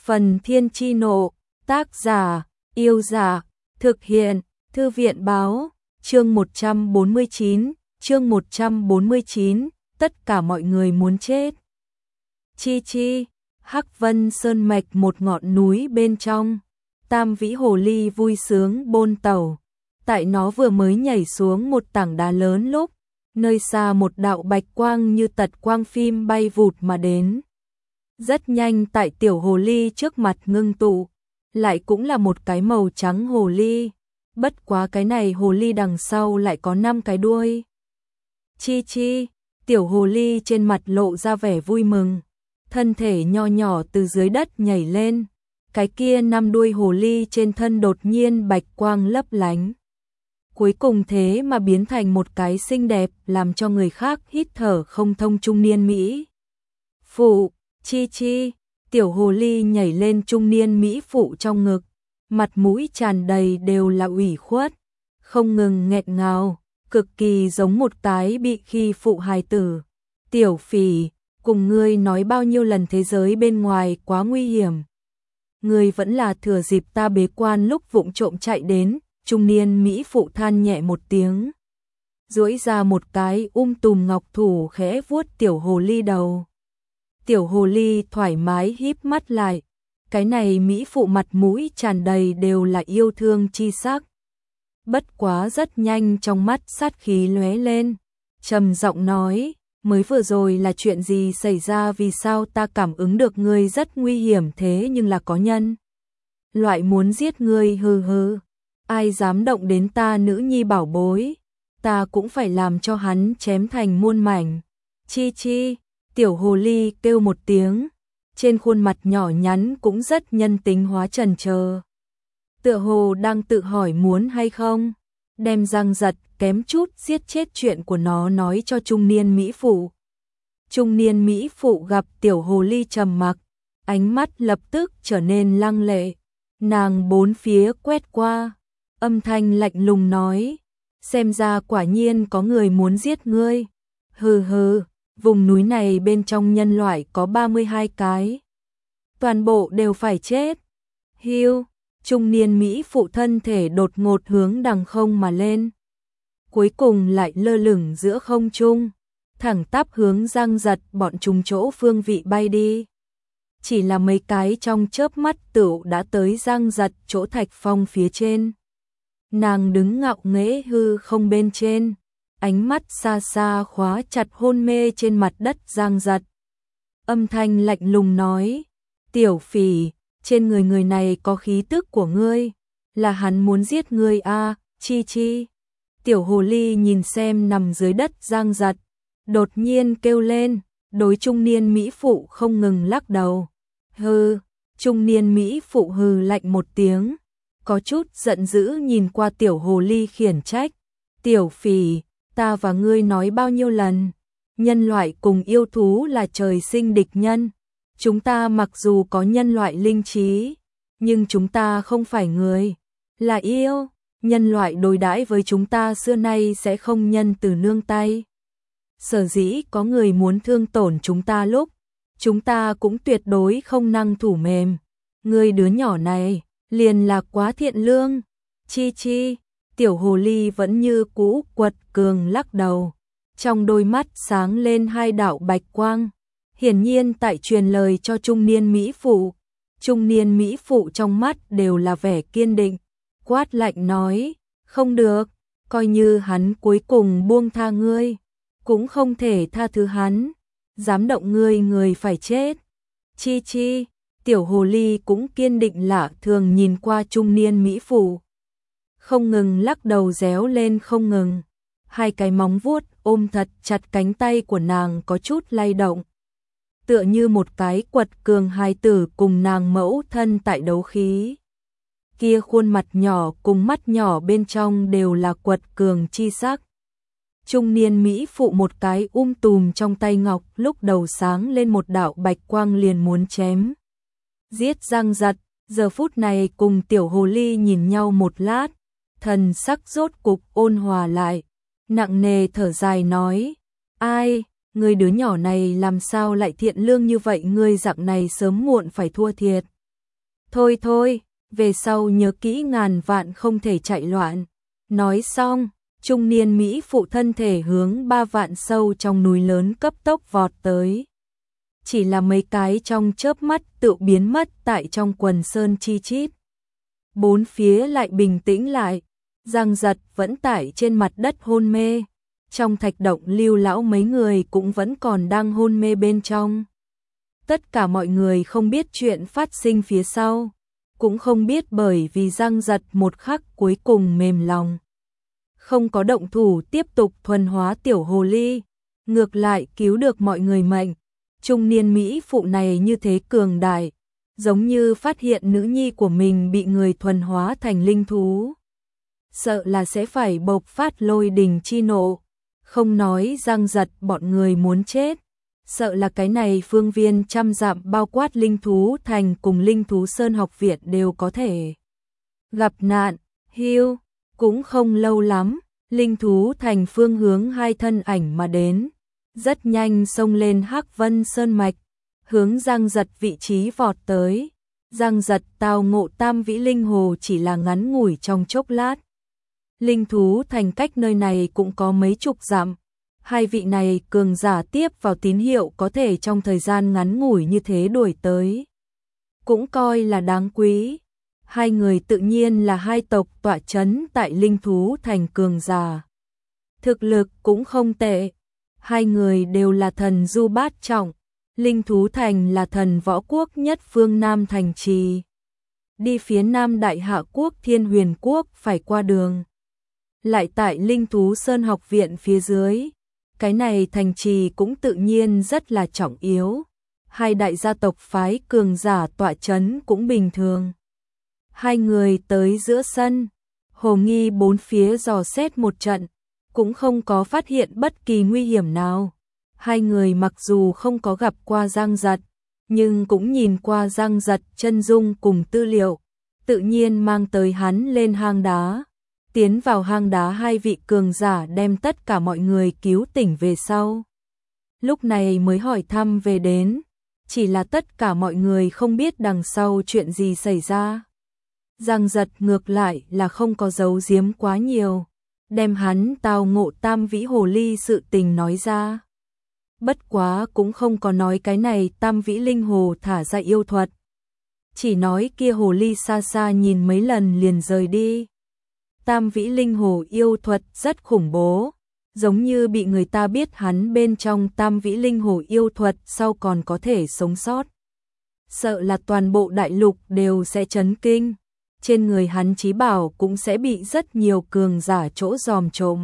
Phần Thiên Chi Nộ, tác giả, Yêu Giả, thực hiện, Thư viện Báo, chương 149, tất cả mọi người muốn chết. Chi chi, Hắc Vân Sơn mạch một ngọn núi bên trong, Tam Vĩ Hồ Ly vui sướng bôn tẩu, tại nó vừa mới nhảy xuống một tảng đá lớn lúc, nơi xa một đạo bạch quang như tật quang phim bay vụt mà đến. Rất nhanh tại tiểu hồ ly trước mặt ngưng tụ, lại cũng là một cái màu trắng hồ ly, bất quá cái này hồ ly đằng sau lại có 5 cái đuôi. Chi chi, tiểu hồ ly trên mặt lộ ra vẻ vui mừng, thân thể nho nhỏ từ dưới đất nhảy lên, cái kia 5 đuôi hồ ly trên thân đột nhiên bạch quang lấp lánh. Cuối cùng thế mà biến thành một cái xinh đẹp làm cho người khác hít thở không thông trung niên Mỹ phụ. Chi chi, tiểu hồ ly nhảy lên trung niên Mỹ phụ trong ngực, mặt mũi tràn đầy đều là ủy khuất, không ngừng nghẹn ngào, cực kỳ giống một cái bị khi phụ hài tử. Tiểu phỉ, cùng ngươi nói bao nhiêu lần thế giới bên ngoài quá nguy hiểm. Ngươi vẫn là thừa dịp ta bế quan lúc vụng trộm chạy đến, trung niên Mỹ phụ than nhẹ một tiếng. Duỗi ra một cái tùm ngọc thủ khẽ vuốt tiểu hồ ly đầu. Tiểu hồ ly thoải mái híp mắt lại, cái này Mỹ phụ mặt mũi tràn đầy đều là yêu thương chi sắc. Bất quá rất nhanh trong mắt sát khí lóe lên, trầm giọng nói, mới vừa rồi là chuyện gì xảy ra, vì sao ta cảm ứng được ngươi rất nguy hiểm thế nhưng là có nhân loại muốn giết ngươi, hừ hừ, ai dám động đến ta nữ nhi bảo bối, ta cũng phải làm cho hắn chém thành muôn mảnh. Chi chi, tiểu hồ ly kêu một tiếng, trên khuôn mặt nhỏ nhắn cũng rất nhân tính hóa chần chờ. Tựa hồ đang tự hỏi muốn hay không, đem răng giật kém chút giết chết chuyện của nó nói cho trung niên Mỹ phụ. Trung niên Mỹ phụ gặp tiểu hồ ly trầm mặc, ánh mắt lập tức trở nên lăng lệ, nàng bốn phía quét qua, âm thanh lạnh lùng nói, xem ra quả nhiên có người muốn giết ngươi, hừ hừ. Vùng núi này bên trong nhân loại có 32 cái. Toàn bộ đều phải chết. Hiu, trung niên Mỹ phụ thân thể đột ngột hướng đằng không mà lên. Cuối cùng lại lơ lửng giữa không trung, thẳng tắp hướng Giang Giật bọn chúng chỗ phương vị bay đi. Chỉ là mấy cái trong chớp mắt tựu đã tới Giang Giật chỗ thạch phong phía trên. Nàng đứng ngạo nghễ hư không bên trên, ánh mắt xa xa khóa chặt hôn mê trên mặt đất Giang Giật. Âm thanh lạnh lùng nói, tiểu phỉ, trên người người này có khí tức của ngươi, là hắn muốn giết ngươi a. Chi chi. Tiểu hồ ly nhìn xem nằm dưới đất Giang Giật, đột nhiên kêu lên, đối trung niên Mỹ phụ không ngừng lắc đầu. Hừ, trung niên Mỹ phụ hừ lạnh một tiếng, có chút giận dữ nhìn qua tiểu hồ ly khiển trách, tiểu phỉ, ta và ngươi nói bao nhiêu lần, nhân loại cùng yêu thú là trời sinh địch nhân. Chúng ta mặc dù có nhân loại linh trí, nhưng chúng ta không phải người, là yêu. Nhân loại đối đãi với chúng ta xưa nay sẽ không nhân từ nương tay. Sở dĩ có người muốn thương tổn chúng ta lúc, chúng ta cũng tuyệt đối không năng thủ mềm. Ngươi đứa nhỏ này, liền là quá thiện lương. Chi chi. Tiểu hồ ly vẫn như cũ quật cường lắc đầu, trong đôi mắt sáng lên 2 đạo bạch quang, hiển nhiên tại truyền lời cho trung niên Mỹ phụ. Trung niên Mỹ phụ trong mắt đều là vẻ kiên định, quát lạnh nói, không được, coi như hắn cuối cùng buông tha ngươi, cũng không thể tha thứ hắn, dám động ngươi người phải chết. Chi chi, tiểu hồ ly cũng kiên định lạ thường nhìn qua trung niên Mỹ phụ, không ngừng lắc đầu réo lên không ngừng, 2 cái móng vuốt ôm thật chặt cánh tay của nàng có chút lay động, tựa như một cái quật cường hài tử cùng nàng mẫu thân tại đấu khí. Kia khuôn mặt nhỏ cùng mắt nhỏ bên trong đều là quật cường chi sắc. Trung niên Mỹ phụ một cái tùm trong tay ngọc, lúc đầu sáng lên một đạo bạch quang liền muốn chém giết Giang Giật, giờ phút này cùng tiểu hồ ly nhìn nhau một lát, thần sắc rốt cục ôn hòa lại, nặng nề thở dài nói, ai, người đứa nhỏ này làm sao lại thiện lương như vậy, ngươi dạng này sớm muộn phải thua thiệt. Thôi thôi, về sau nhớ kỹ ngàn vạn không thể chạy loạn. Nói xong, trung niên Mỹ phụ thân thể hướng 3 vạn sâu trong núi lớn cấp tốc vọt tới. Chỉ là mấy cái trong chớp mắt tự biến mất tại trong quần sơn chi chít. Bốn phía lại bình tĩnh lại, Giang Giật vẫn tải trên mặt đất hôn mê. Trong thạch động Lưu lão mấy người cũng vẫn còn đang hôn mê bên trong. Tất cả mọi người không biết chuyện phát sinh phía sau, cũng không biết bởi vì Giang Giật một khắc cuối cùng mềm lòng. Không có động thủ tiếp tục thuần hóa tiểu hồ ly, ngược lại cứu được mọi người mệnh. Trung niên Mỹ phụ này như thế cường đại, giống như phát hiện nữ nhi của mình bị người thuần hóa thành linh thú. Sợ là sẽ phải bộc phát lôi đình chi nộ, không nói Giang Giật bọn người muốn chết. Sợ là cái này phương viên trăm dặm bao quát linh thú thành cùng linh thú sơn học viện đều có thể gặp nạn. Hưu, cũng không lâu lắm, linh thú thành phương hướng hai thân ảnh mà đến, rất nhanh xông lên Hắc Vân Sơn Mạch, hướng Giang Giật vị trí vọt tới. Giang Giật tao ngộ Tam Vĩ Linh Hồ chỉ là ngắn ngủi trong chốc lát. Linh thú thành cách nơi này cũng có mấy chục dặm. Hai vị này cường giả tiếp vào tín hiệu có thể trong thời gian ngắn ngủi như thế đuổi tới. Cũng coi là đáng quý. Hai người tự nhiên là hai tộc tọa chấn tại linh thú thành cường giả. Thực lực cũng không tệ. Hai người đều là thần du bát trọng. Linh thú thành là thần võ quốc nhất phương Nam thành trì. Đi phía Nam Đại Hạ quốc Thiên Huyền quốc phải qua đường. Lại tại linh thú sơn học viện phía dưới. Cái này thành trì cũng tự nhiên rất là trọng yếu. Hai đại gia tộc phái cường giả tọa chấn cũng bình thường. Hai người tới giữa sân, Hồ Nghi bốn phía dò xét một trận, cũng không có phát hiện bất kỳ nguy hiểm nào. Hai người mặc dù không có gặp qua Giang Giật, nhưng cũng nhìn qua Giang Giật chân dung cùng tư liệu, tự nhiên mang tới hắn lên hang đá. Tiến vào hang đá hai vị cường giả đem tất cả mọi người cứu tỉnh về sau. Lúc này mới hỏi thăm về đến, chỉ là tất cả mọi người không biết đằng sau chuyện gì xảy ra. Giang Giật ngược lại là không có giấu giếm quá nhiều, đem hắn tao ngộ Tam Vĩ Hồ Ly sự tình nói ra. Bất quá cũng không có nói cái này Tam Vĩ Linh Hồ thả ra yêu thuật. Chỉ nói kia hồ ly xa xa nhìn mấy lần liền rời đi. Tam Vĩ Linh Hồ yêu thuật rất khủng bố, giống như bị người ta biết hắn bên trong Tam Vĩ Linh Hồ yêu thuật sau còn có thể sống sót. Sợ là toàn bộ đại lục đều sẽ chấn kinh, trên người hắn chí bảo cũng sẽ bị rất nhiều cường giả chỗ dòm trộm.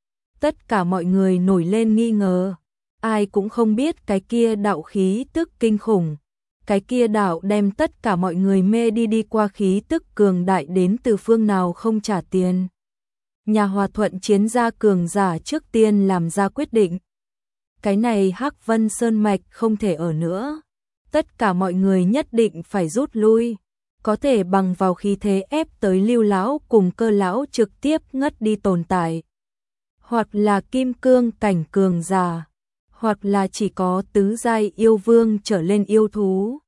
Tất cả mọi người nổi lên nghi ngờ, ai cũng không biết cái kia đạo khí tức kinh khủng. Cái kia đạo đem tất cả mọi người mê đi qua khí tức cường đại đến từ phương nào không trả tiền. Nhà Hòa Thuận chiến gia cường giả trước tiên làm ra quyết định. Cái này Hắc Vân Sơn Mạch không thể ở nữa. Tất cả mọi người nhất định phải rút lui. Có thể bằng vào khí thế ép tới Lưu lão cùng Cơ lão trực tiếp ngất đi tồn tại. Hoặc là kim cương cảnh cường giả. Hoặc là chỉ có tứ giai yêu vương trở lên yêu thú.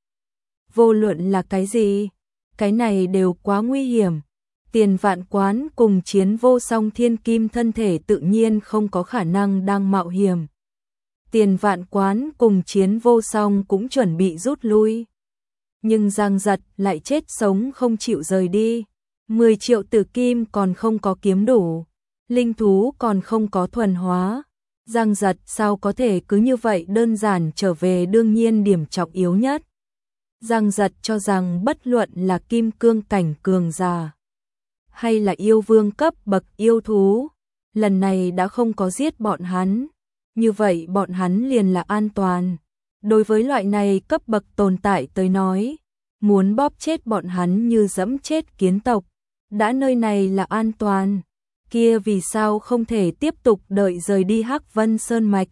Vô luận là cái gì, cái này đều quá nguy hiểm. Tiền Vạn Quán cùng Chiến Vô Song thiên kim thân thể tự nhiên không có khả năng đang mạo hiểm. Tiền Vạn Quán cùng Chiến Vô Song cũng chuẩn bị rút lui. Nhưng Giang Giật lại chết sống không chịu rời đi. 10 triệu tử kim còn không có kiếm đủ. Linh thú còn không có thuần hóa. Giang Giật sao có thể cứ như vậy đơn giản trở về, đương nhiên điểm trọng yếu nhất. Giang Giật cho rằng bất luận là kim cương cảnh cường giả hay là yêu vương cấp bậc yêu thú, lần này đã không có giết bọn hắn, như vậy bọn hắn liền là an toàn. Đối với loại này cấp bậc tồn tại tới nói, muốn bóp chết bọn hắn như dẫm chết kiến tộc, đã nơi này là an toàn, kia vì sao không thể tiếp tục đợi rời đi Hắc Vân Sơn Mạch.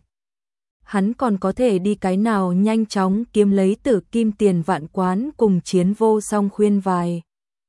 Hắn còn có thể đi cái nào nhanh chóng kiếm lấy Tử Kim Tiền Vạn Quán cùng Chiến Vô Song khuyên vài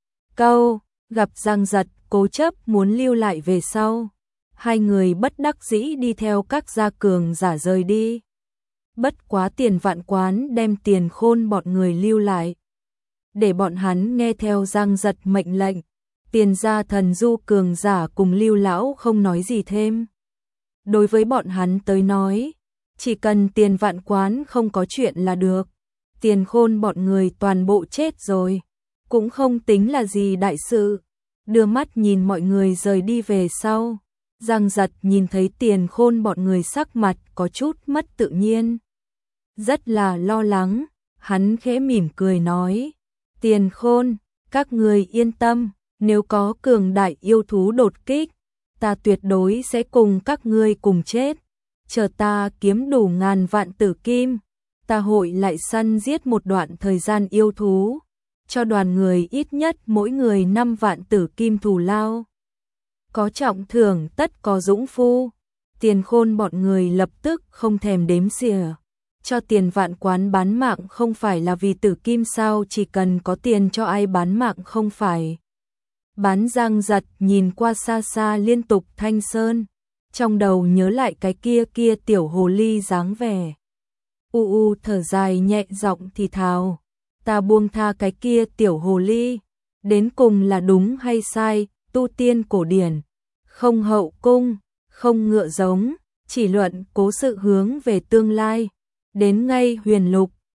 câu, gặp Giang Giật cố chấp muốn lưu lại về sau. Hai người bất đắc dĩ đi theo các gia cường giả rời đi. Bất quá Tiền Vạn Quán đem Tiền Khôn bọn người lưu lại. để bọn hắn nghe theo Giang Giật mệnh lệnh. Tiền gia thần du cường giả cùng Lưu lão không nói gì thêm. Đối với bọn hắn tới nói, chỉ cần Tiền Vạn Quán không có chuyện là được. Tiền Khôn bọn người toàn bộ chết rồi, cũng không tính là gì đại sự. Đưa mắt nhìn mọi người rời đi về sau, Giang Giật nhìn thấy Tiền Khôn bọn người sắc mặt có chút mất tự nhiên, rất là lo lắng. Hắn khẽ mỉm cười nói: Tiền Khôn, các người yên tâm, nếu có cường đại yêu thú đột kích, ta tuyệt đối sẽ cùng các ngươi cùng chết. Chờ ta kiếm đủ 1000 vạn tử kim, ta hội lại săn giết một đoạn thời gian yêu thú, cho đoàn người ít nhất mỗi người 5 vạn tử kim thù lao. Có trọng thưởng tất có dũng phu. Tiền Khôn bọn người lập tức không thèm đếm xỉa. Cho Tiền Vạn Quán bán mạng không phải là vì tử kim sao, chỉ cần có tiền cho ai bán mạng không phải. Bán. Giang Giật nhìn qua xa xa liên tục Thanh Sơn, trong đầu nhớ lại cái kia tiểu hồ ly dáng vẻ. Thở dài nhẹ giọng thì thào: ta buông tha cái kia tiểu hồ ly, đến cùng là đúng hay sai? Tu tiên cổ điển, không hậu cung, không ngựa giống, chỉ luận cố sự hướng về tương lai. Đến ngay huyền lục,